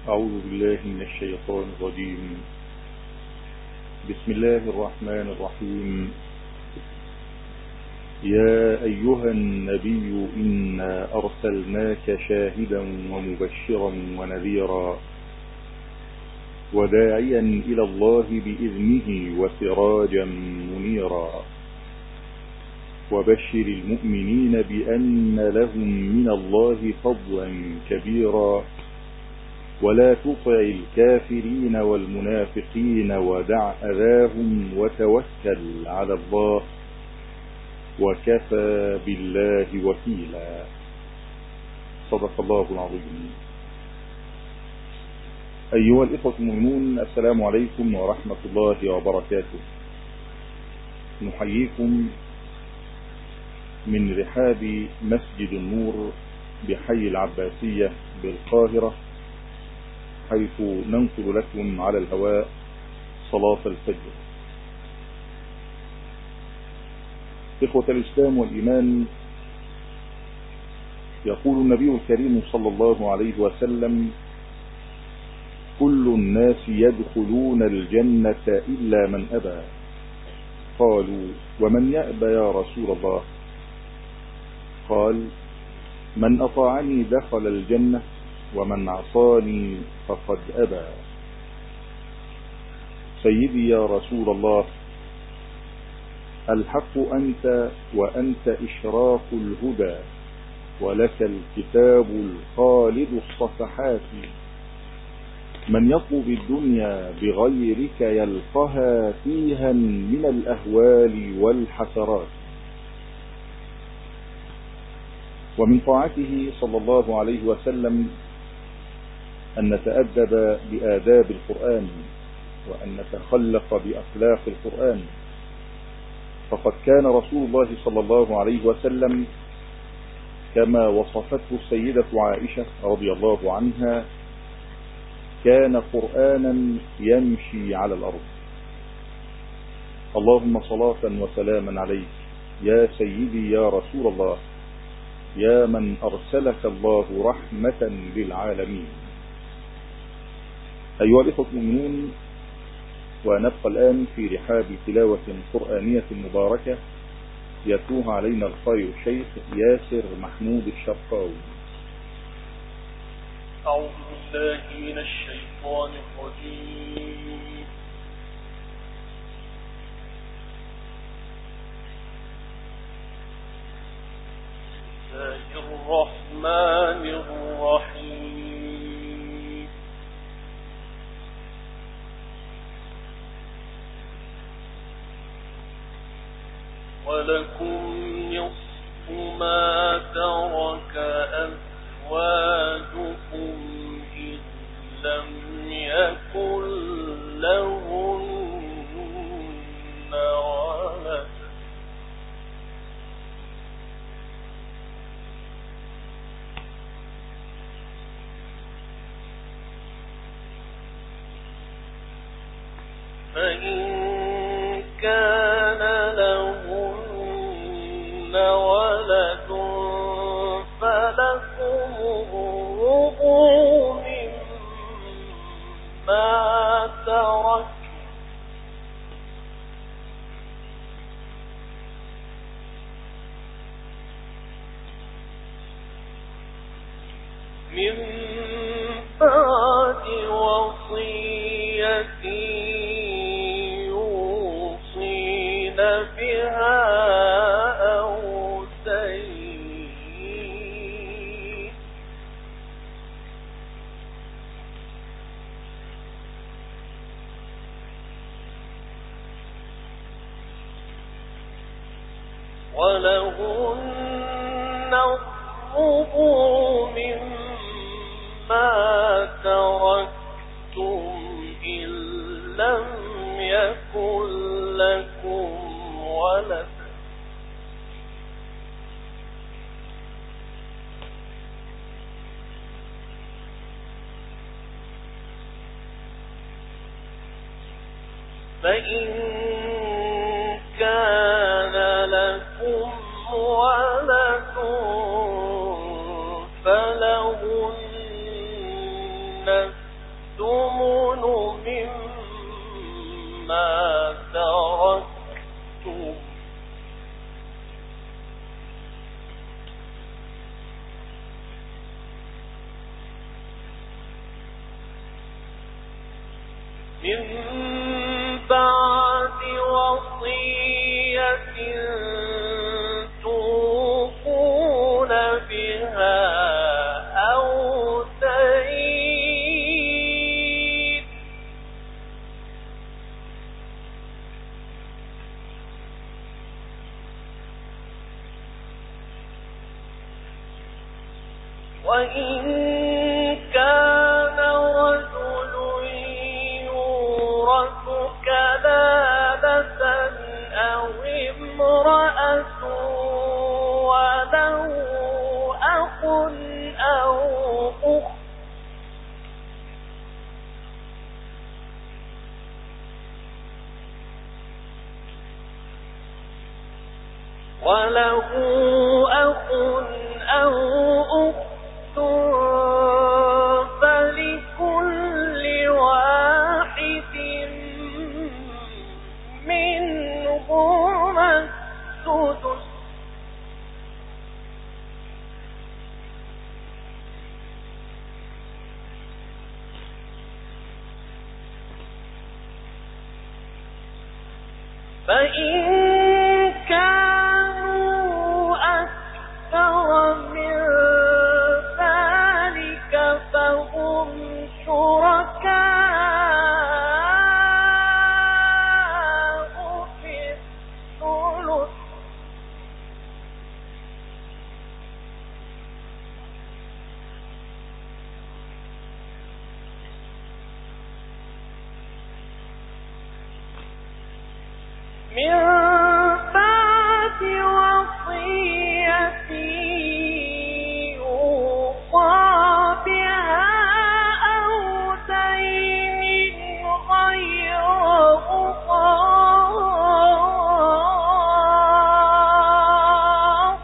أعوذ بالله من الشيطان الرجيم. بسم الله الرحمن الرحيم. يا أيها النبي إنا أرسلناك شاهدا ومبشرا ونذيرا وداعيا إلى الله بإذنه وسراجا منيرا وبشر المؤمنين بأن لهم من الله فضلا كبيرا ولا تطع الكافرين والمنافقين ودع أذاهم وتوكل على الله وكفى بالله وكيلا. صدق الله العظيم. أيها الإخوة المؤمنون، السلام عليكم ورحمة الله وبركاته. نحييكم من رحاب مسجد النور بحي العباسية بالقاهرة، حيث ننقل لكم على الهواء صلاة الفجر. إخوة الإسلام والإيمان، يقول النبي الكريم صلى الله عليه وسلم: كل الناس يدخلون الجنة إلا من أبى. قالوا: ومن يأبى يا رسول الله؟ قال: من أطاعني دخل الجنة ومن عصاني فقد أبى. سيدي يا رسول الله، الحق أنت وأنت إشراق الهدى، ولك الكتاب الخالد الصفحات. من يطلب الدنيا بغيرك يلقها فيها من الأهوال والحسرات. ومن طاعته صلى الله عليه وسلم أن نتأدب بآداب القرآن وأن نتخلق بأخلاق القرآن، فقد كان رسول الله صلى الله عليه وسلم كما وصفته السيدة عائشة رضي الله عنها: كان قرآنا يمشي على الأرض. اللهم صلاة وسلاما عليك يا سيدي يا رسول الله، يا من أرسلك الله رحمة للعالمين. أيها الإخوة المؤمنون، ونبقى الآن في رحاب تلاوة قرآنية مباركة يتلوها علينا القارئ الشيخ ياسر محمود الشرقاوي. أعوذ بالله من الشيطان الرجيم. بسم الله الرحمن الرحيم. ولكم نصف ما ترك أزواجكم إن لم يكن لهن ولد، فإن كان لهن ولد فلكم الربع مما ترك من بعد وصية يوصين بها أو دين. ولهن الربع مما تركتم إن لم يكن لكم ولد، فإن كان لكم ولد فلهن مما تركتم من بعد وصية توصون بها أو دين وإن كان رجل يورث كلالة أو امرأة وله أخ أو أخت فلكل واحد منهما السدس فإن كانوا أكثر من ذلك فهم شركاء في الثلث من بعد وصية يوصى بها أو دين غير مضار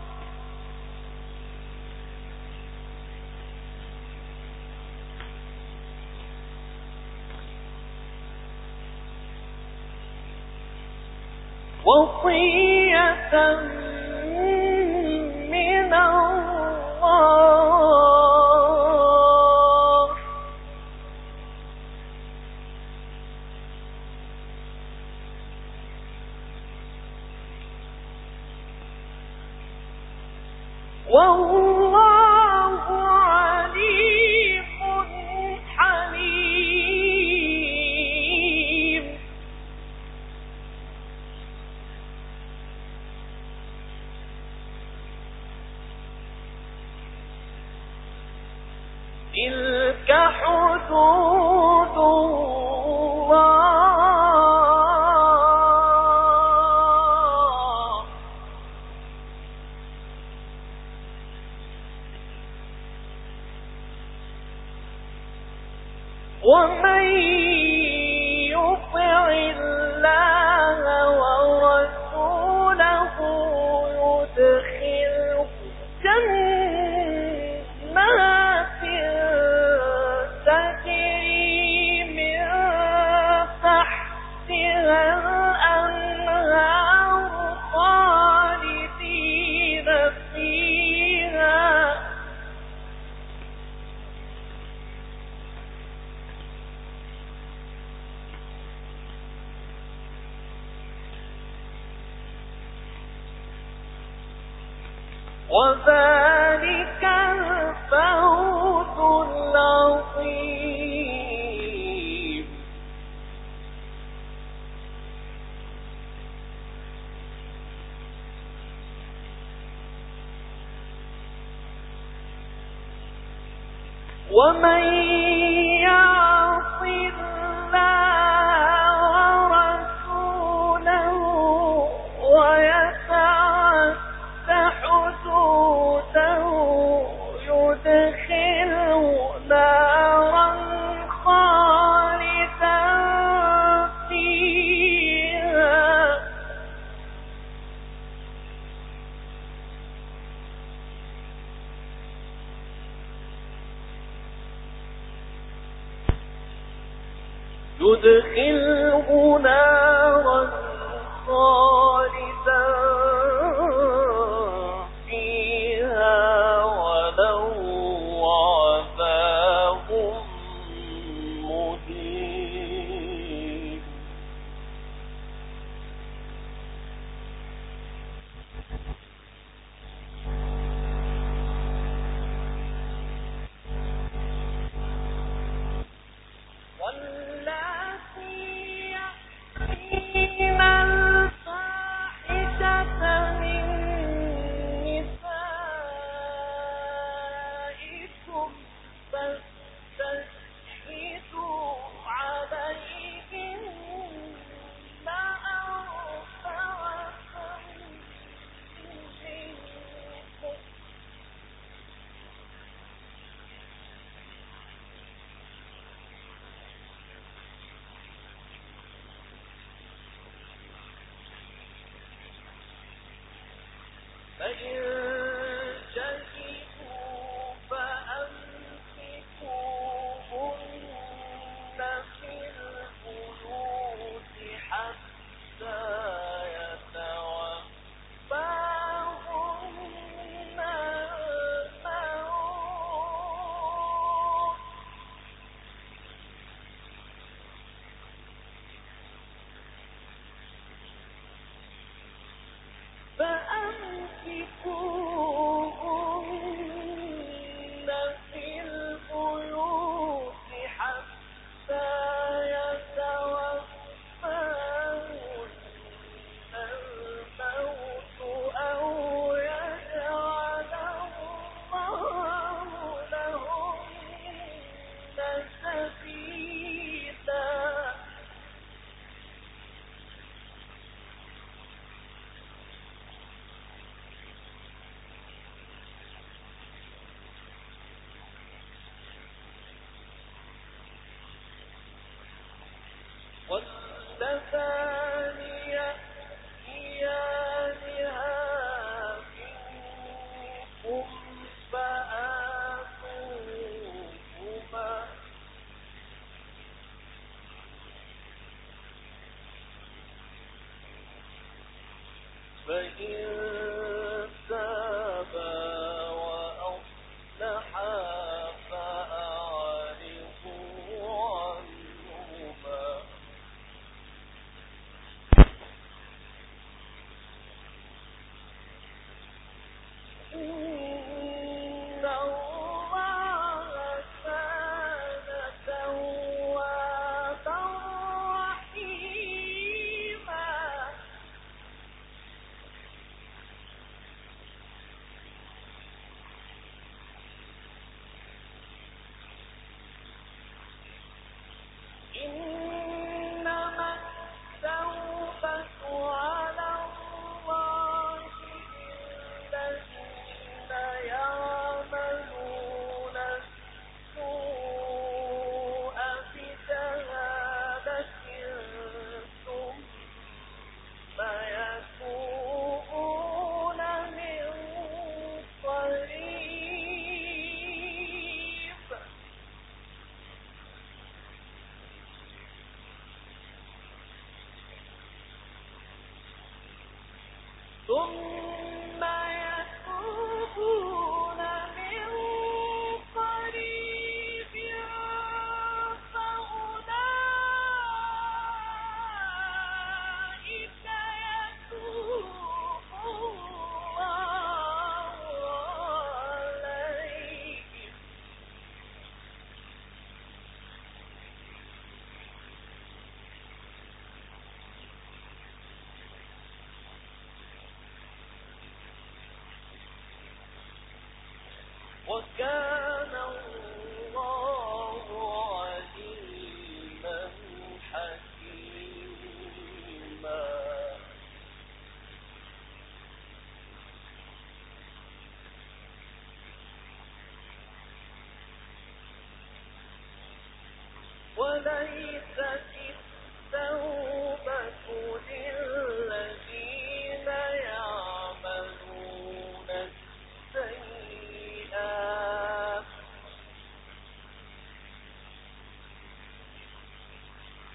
وصية من الله والله عليم حليم تلك حدود الله ومن يطع الله ورسوله يدخله جنات تجري من تحتها الأنهار خالدين فيها وذلك الفوز العظيم ومن يعص الله ورسوله ويتعد حدوده يدخله نارا خالدا فيها يدخله نارا خالدا فيها وله عذاب مهين. فإن شهدوا فأمسكوهن في البيوت حتى يتوفاهن الموت فأمسكوهن في البيوت حتى يتوفاهن الموت أو يجعل الله لهن سبيلا. واللذان يأتيانها منكم فآتوهما فإن تابا وأصلحا فأعرضوا عنهما. إن الله كان توابا رحيما. إنما التوبة على الله للذين يعملون السوء بجهالة ثم يتوبون من قريب ثم يتوبون من قريب فأولئك يتوب الله عليهم. وكان الله عليما حكيما. وليست التوبة للذين يعملون السيئات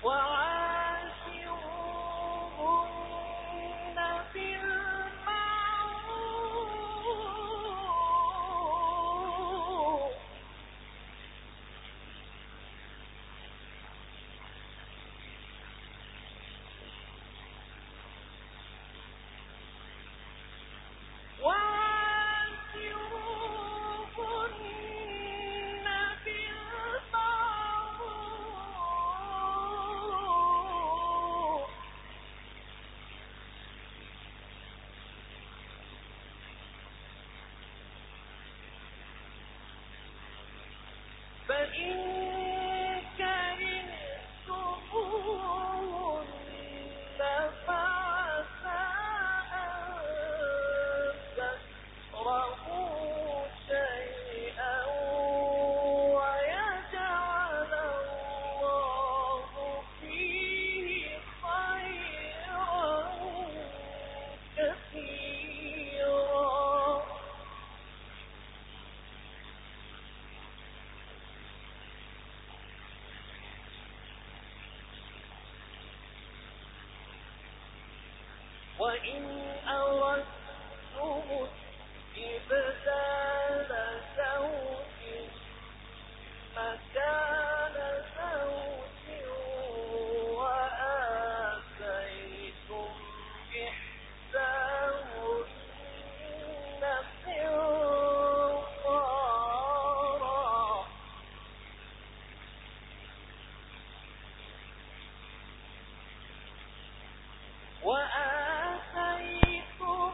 وعاشروهن بالمعروف فإن كرهتموهن فعسى أن تكرهوا شيئا ويجعل الله فيه خيرا كثيرا وإن أردتم استبدال زوج مكان زوج وآتيتم إحداهن قنطارا وآتيتم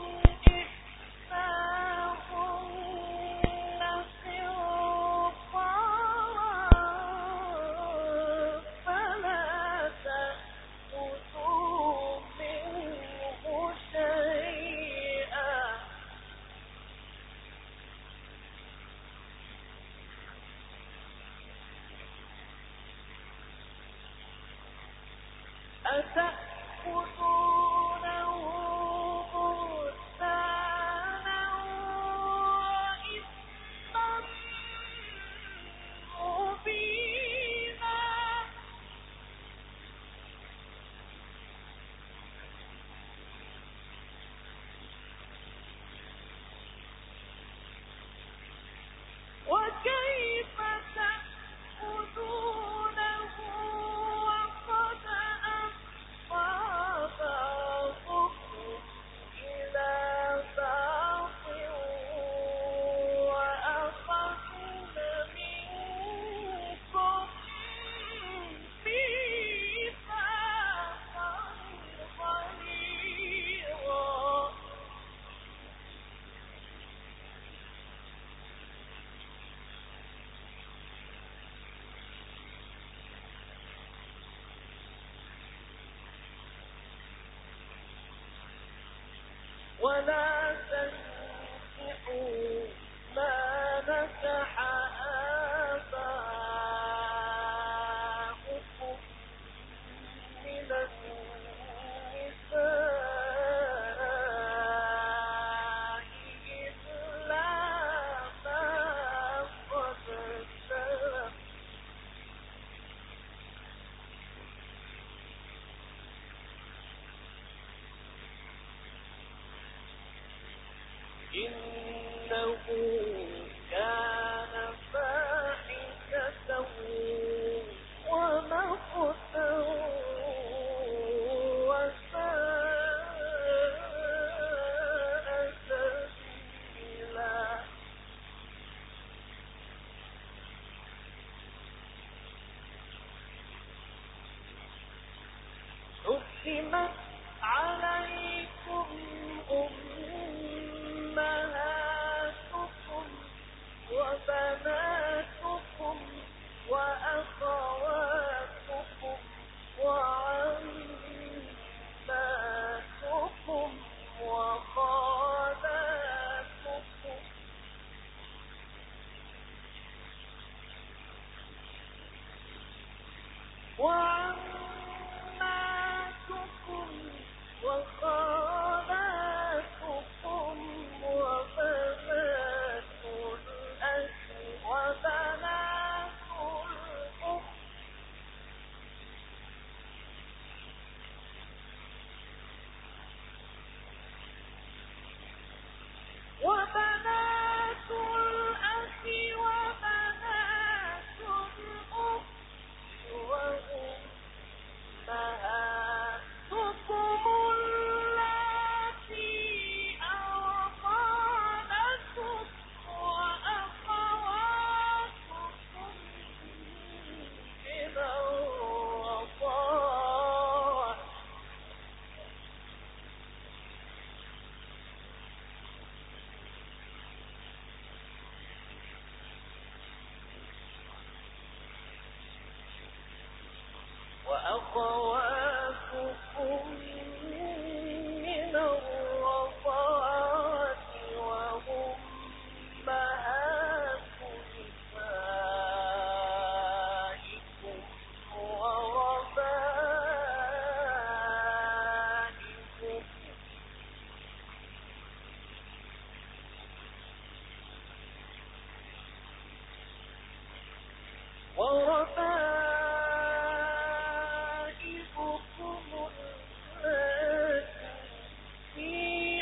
إحداهن قنطارا فلا تأخذوا منه شيئا أتأخذونه بهتانا وإثما مبينا وكيف تأخذونه وقد أفضى بعضكم إلى بعض وأخذن منكم ميثاقا غليظا ولا تنكحوا ما نكح آباؤكم من النساء إلا ما قد سلف إنه كان فاحشة ومقتا وساء سبيلا حرمت عليكم أمهاتكم وبناتكم وأخواتكم وعماتكم وخالاتكم وعماتكم وخالاتكم وبنات الأخ وبنات الأخت وأخواتكم من الرضاعة وأمهات نسائكم وربائبكم اللاتي في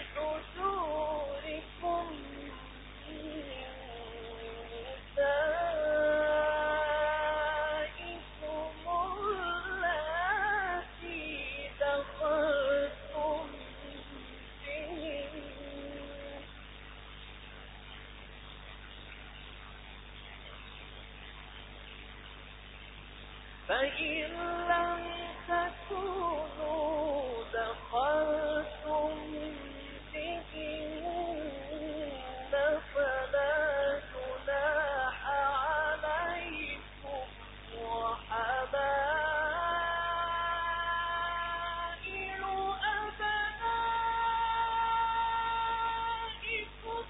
حجوركم من نسائكم اللاتي دخلتم بهن فإن لم تكونوا دخلتم بهن فلا جناح عليكم وحلائل أبنائكم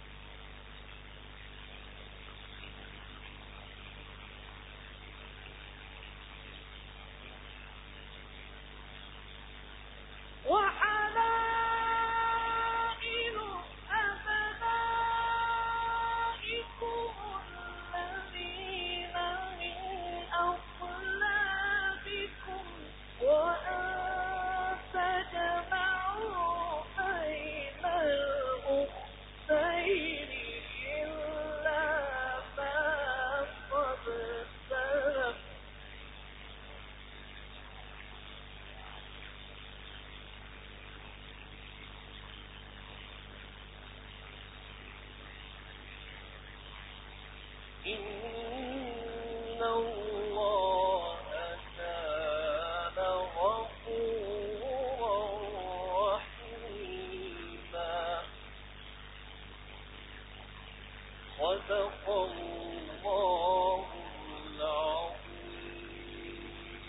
الذين من أصلابكم وأن تجمعوا بين الأختين إلا ما قد سلف إن الله كان غفورا رحيما صدق الله العظيم.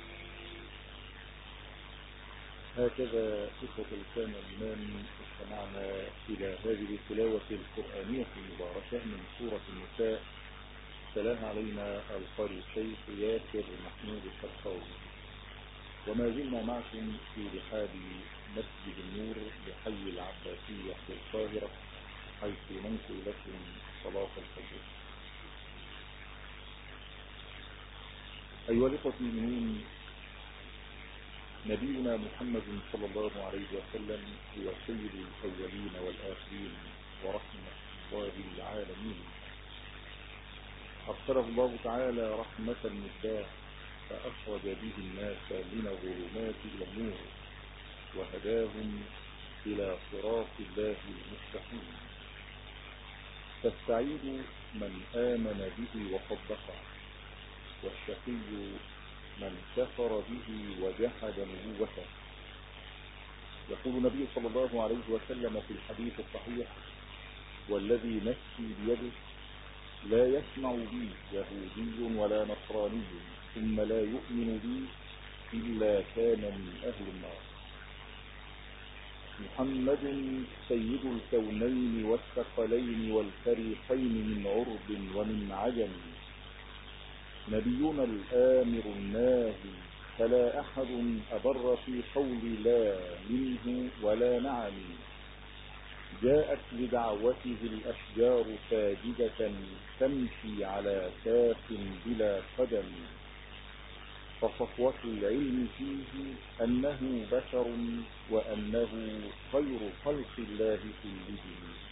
هكذا إخوة الإسلام الإيمان استمعنا إلى هذه التلاوة القرآنية المباركة من سورة النساء. تلاها علينا القارئ الشيخ ياسر محمود الشرقاوي، وما زلنا معكم في رحاب مسجد النور بحي العباسية في القاهرة، حيث ننقل لكم صلاة الفجر. أيها الإخوة المؤمنين، نبينا محمد صلى الله عليه وسلم هو سيد الأولين والآخرين ورحمة الله للعالمين. أرسله الله تعالى رحمة للناس فأخرج به الناس من الظلمات إلى النور وهداهم إلى صراط الله المستقيم. فالسعيد من آمن به وصدقه، والشقي من كفر به وجحد نبوته. يقول النبي صلى الله عليه وسلم في الحديث الصحيح: والذي نفسي بيده لا يسمع بي يهودي ولا نصراني ثم لا يؤمن بي إلا كان من أهل النار. محمد سيد الكونين والثقلين والفريقين من عرب ومن عجم، نبينا الآمر الناهي، فلا أحد أبر في قول لا منه ولا نعم. جاءت لدعوته الأشجار ساجدة تمشي على كاف بلا قدم. فصفوة العلم فيه أنه بشر وأنه خير خلق الله كلهم.